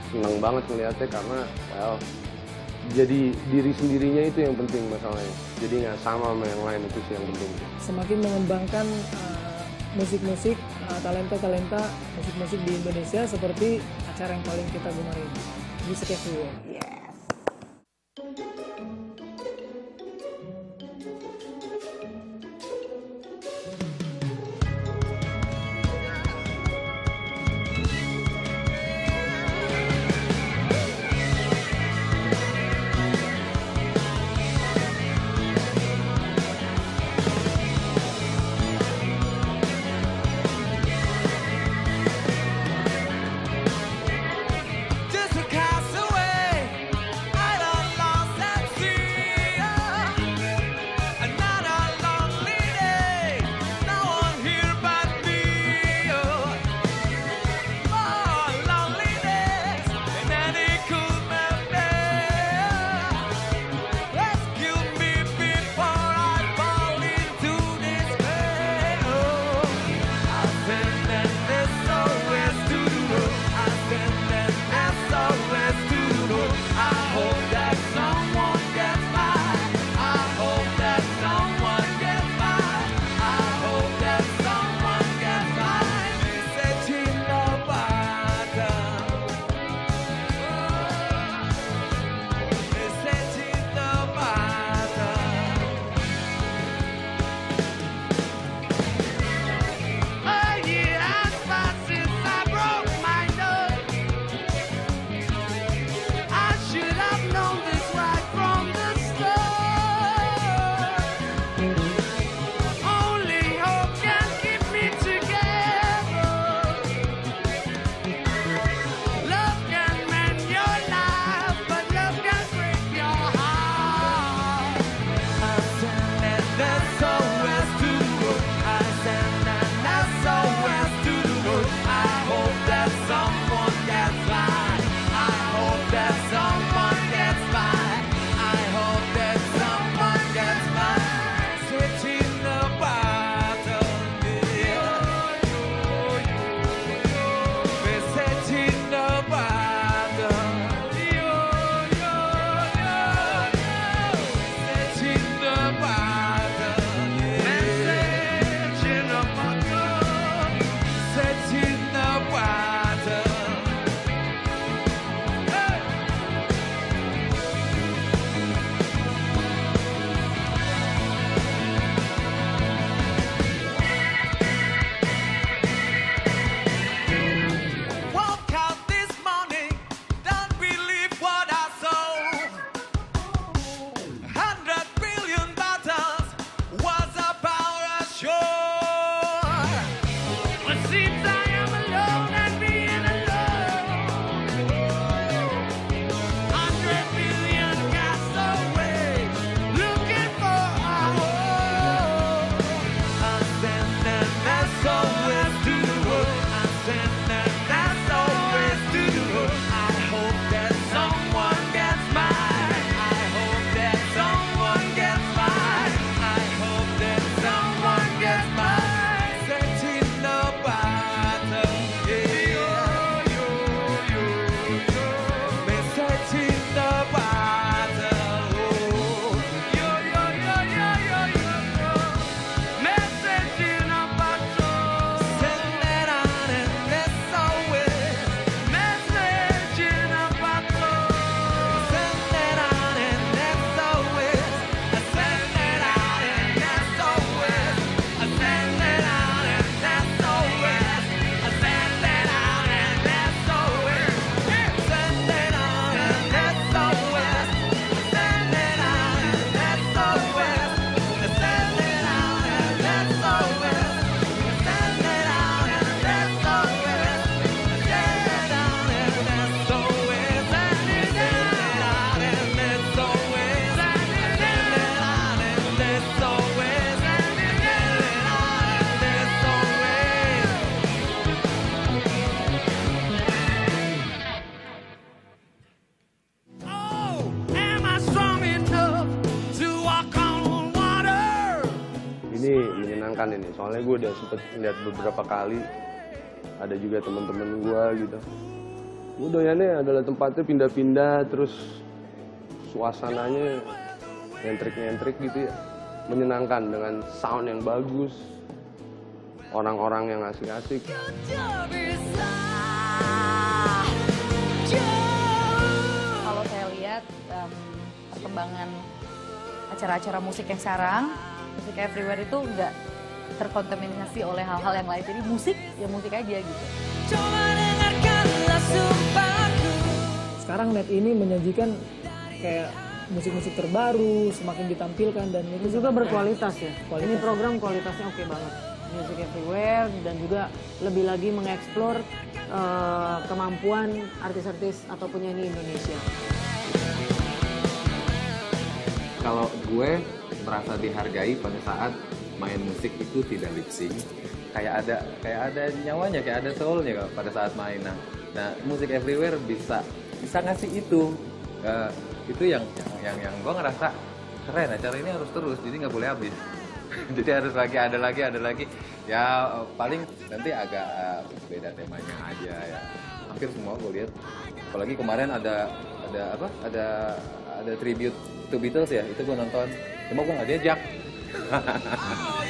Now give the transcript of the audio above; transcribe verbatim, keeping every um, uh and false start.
senang banget ngeliatnya karena well, jadi diri sendirinya itu yang penting masalahnya. Jadi nggak sama sama yang lain, itu sih yang penting. Semakin mengembangkan musik-musik, uh, talenta-talenta musik-musik di Indonesia seperti acara yang paling kita gemari, Music Festival. Yeah. menyenangkan ini, soalnya gue udah sempet lihat beberapa kali, ada juga temen-temen gue gitu Gue doyannya adalah tempatnya pindah-pindah, terus suasananya nyentrik-nyentrik gitu ya, menyenangkan dengan sound yang bagus, orang-orang yang asik-asik. Kalau saya lihat um, perkembangan acara-acara musik yang sekarang, musik everywhere itu nggak terkontaminasi oleh hal-hal yang lain. Jadi musik, ya musik aja gitu. Sekarang net ini menyajikan kayak musik-musik terbaru, semakin ditampilkan dan itu juga berkualitas ya. Kualitas. Ini program kualitasnya oke banget. Music everywhere dan juga lebih lagi mengeksplor uh, kemampuan artis-artis atau penyanyi Indonesia. Kalau gue merasa dihargai pada saat main musik itu tidak lip sync, kayak ada kayak ada nyawanya, kayak ada soulnya pada saat main. Nah, nah musik everywhere bisa bisa ngasih itu, uh, itu yang yang yang, yang gue ngerasa keren. Acara ini harus terus, jadi nggak boleh habis. Jadi harus lagi, ada lagi, ada lagi. Ya paling nanti agak uh, beda temanya aja ya. Hampir semua gue lihat. Apalagi kemarin ada ada apa? Ada ada tribute to Beatles ya. Itu gue nonton. Cuma gue nggak diajak.